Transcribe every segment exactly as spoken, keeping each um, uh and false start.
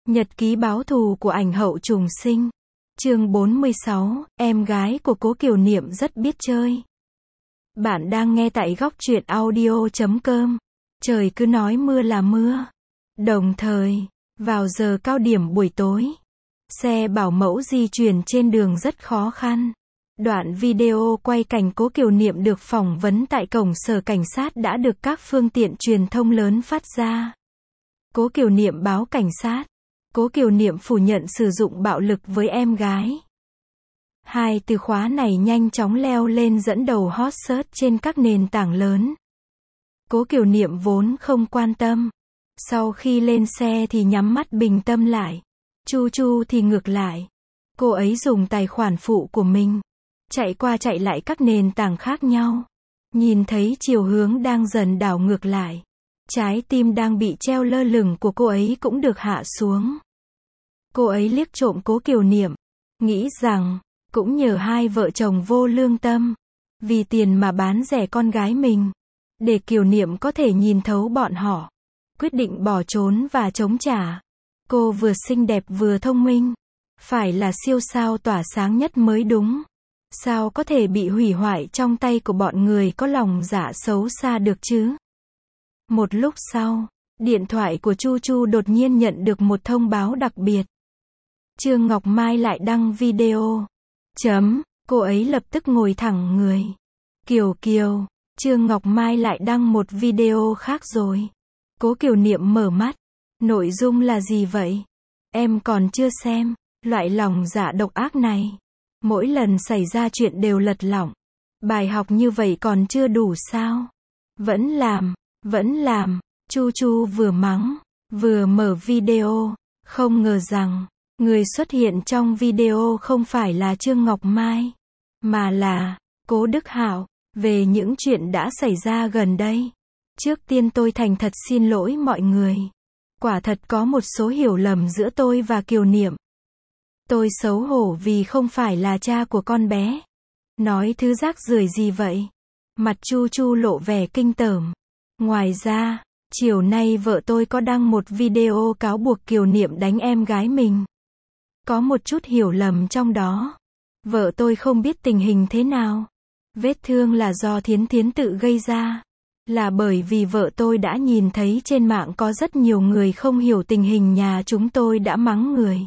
Nhật ký báo thù của ảnh hậu trùng sinh. Chương bốn mươi sáu, em gái của Cố Kiều Niệm rất biết chơi. Bạn đang nghe tại góc truyện audio chấm com. Trời cứ nói mưa là mưa. Đồng thời, vào giờ cao điểm buổi tối, xe bảo mẫu di chuyển trên đường rất khó khăn. Đoạn video quay cảnh Cố Kiều Niệm được phỏng vấn tại cổng sở cảnh sát đã được các phương tiện truyền thông lớn phát ra. Cố Kiều Niệm báo cảnh sát. Cố Kiều Niệm phủ nhận sử dụng bạo lực với em gái. Hai từ khóa này nhanh chóng leo lên dẫn đầu hot search trên các nền tảng lớn. Cố Kiều Niệm vốn không quan tâm. Sau khi lên xe thì nhắm mắt bình tâm lại. Chu Chu thì ngược lại. Cô ấy dùng tài khoản phụ của mình, chạy qua chạy lại các nền tảng khác nhau. Nhìn thấy chiều hướng đang dần đảo ngược lại. Trái tim đang bị treo lơ lửng của cô ấy cũng được hạ xuống. Cô ấy liếc trộm Cố Kiều Niệm, nghĩ rằng, cũng nhờ hai vợ chồng vô lương tâm, vì tiền mà bán rẻ con gái mình, để Kiều Niệm có thể nhìn thấu bọn họ, quyết định bỏ trốn và chống trả. Cô vừa xinh đẹp vừa thông minh, phải là siêu sao tỏa sáng nhất mới đúng. Sao có thể bị hủy hoại trong tay của bọn người có lòng dạ xấu xa được chứ? Một lúc sau, điện thoại của Chu Chu đột nhiên nhận được một thông báo đặc biệt. Trương Ngọc Mai lại đăng video. Chấm, cô ấy lập tức ngồi thẳng người. Kiều Kiều, Trương Ngọc Mai lại đăng một video khác rồi. Cố Kiều Niệm mở mắt. Nội dung là gì vậy? Em còn chưa xem. Loại lòng dạ độc ác này, mỗi lần xảy ra chuyện đều lật lọng. Bài học như vậy còn chưa đủ sao? Vẫn làm, vẫn làm. Chu Chu vừa mắng, vừa mở video. Không ngờ rằng, người xuất hiện trong video không phải là Trương Ngọc Mai, mà là Cố Đức Hạo. Về những chuyện đã xảy ra gần đây, trước tiên tôi thành thật xin lỗi mọi người. Quả thật có một số hiểu lầm giữa tôi và Kiều Niệm. Tôi xấu hổ vì không phải là cha của con bé. Nói thứ rác rưởi gì vậy? Mặt Chu Chu lộ vẻ kinh tởm. Ngoài ra, chiều nay vợ tôi có đăng một video cáo buộc Kiều Niệm đánh em gái mình. Có một chút hiểu lầm trong đó. Vợ tôi không biết tình hình thế nào. Vết thương là do Thiến Thiến tự gây ra. Là bởi vì vợ tôi đã nhìn thấy trên mạng có rất nhiều người không hiểu tình hình nhà chúng tôi đã mắng người.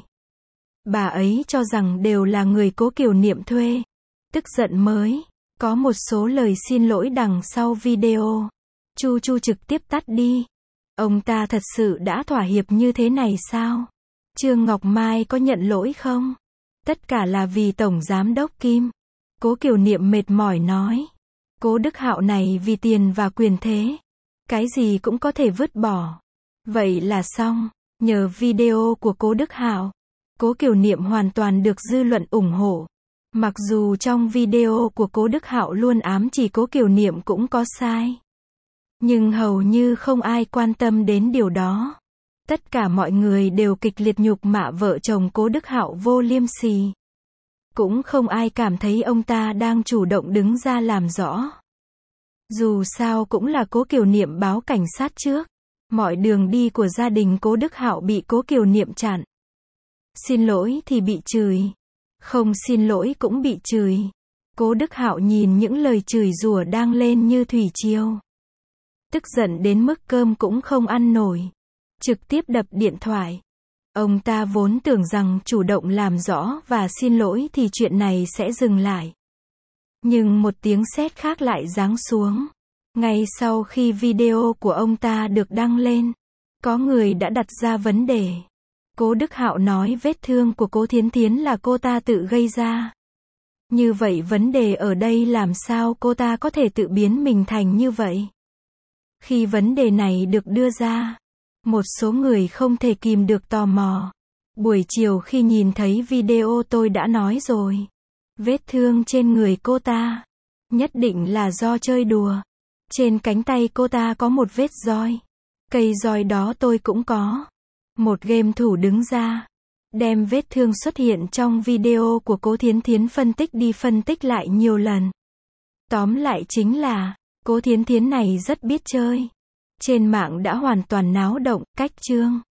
Bà ấy cho rằng đều là người Cố Kiều Niệm thuê. Tức giận mới có một số lời xin lỗi đằng sau video. Chu Chu trực tiếp tắt đi. Ông ta thật sự đã thỏa hiệp như thế này sao? Trương Ngọc Mai có nhận lỗi không? Tất cả là vì Tổng Giám đốc Kim. Cố Kiều Niệm mệt mỏi nói. Cố Đức Hạo này vì tiền và quyền thế, cái gì cũng có thể vứt bỏ. Vậy là xong. Nhờ video của Cố Đức Hạo, Cố Kiều Niệm hoàn toàn được dư luận ủng hộ. Mặc dù trong video của Cố Đức Hạo luôn ám chỉ Cố Kiều Niệm cũng có sai, nhưng hầu như không ai quan tâm đến điều đó. Tất cả mọi người đều kịch liệt nhục mạ vợ chồng Cố Đức Hạo vô liêm sỉ. Cũng không ai cảm thấy ông ta đang chủ động đứng ra làm rõ. Dù sao cũng là Cố Kiều Niệm báo cảnh sát trước. Mọi đường đi của gia đình Cố Đức Hạo bị Cố Kiều Niệm chặn. Xin lỗi thì bị chửi. Không xin lỗi cũng bị chửi. Cố Đức Hạo nhìn những lời chửi rủa đang lên như thủy triều. Tức giận đến mức cơm cũng không ăn nổi. Trực tiếp đập điện thoại. Ông ta vốn tưởng rằng chủ động làm rõ và xin lỗi thì chuyện này sẽ dừng lại. Nhưng một tiếng sét khác lại giáng xuống. Ngay sau khi video của ông ta được đăng lên, có người đã đặt ra vấn đề. Cố Đức Hạo nói vết thương của Cố Thiến Thiến là cô ta tự gây ra. Như vậy vấn đề ở đây làm sao cô ta có thể tự biến mình thành như vậy? Khi vấn đề này được đưa ra, một số người không thể kìm được tò mò. Buổi chiều khi nhìn thấy video tôi đã nói rồi. Vết thương trên người cô ta, nhất định là do chơi đùa. Trên cánh tay cô ta có một vết roi. Cây roi đó tôi cũng có. Một game thủ đứng ra, đem vết thương xuất hiện trong video của Cố Thiến Thiến phân tích đi phân tích lại nhiều lần. Tóm lại chính là, Cố Thiến Thiến này rất biết chơi. Trên mạng đã hoàn toàn náo động, cách chương.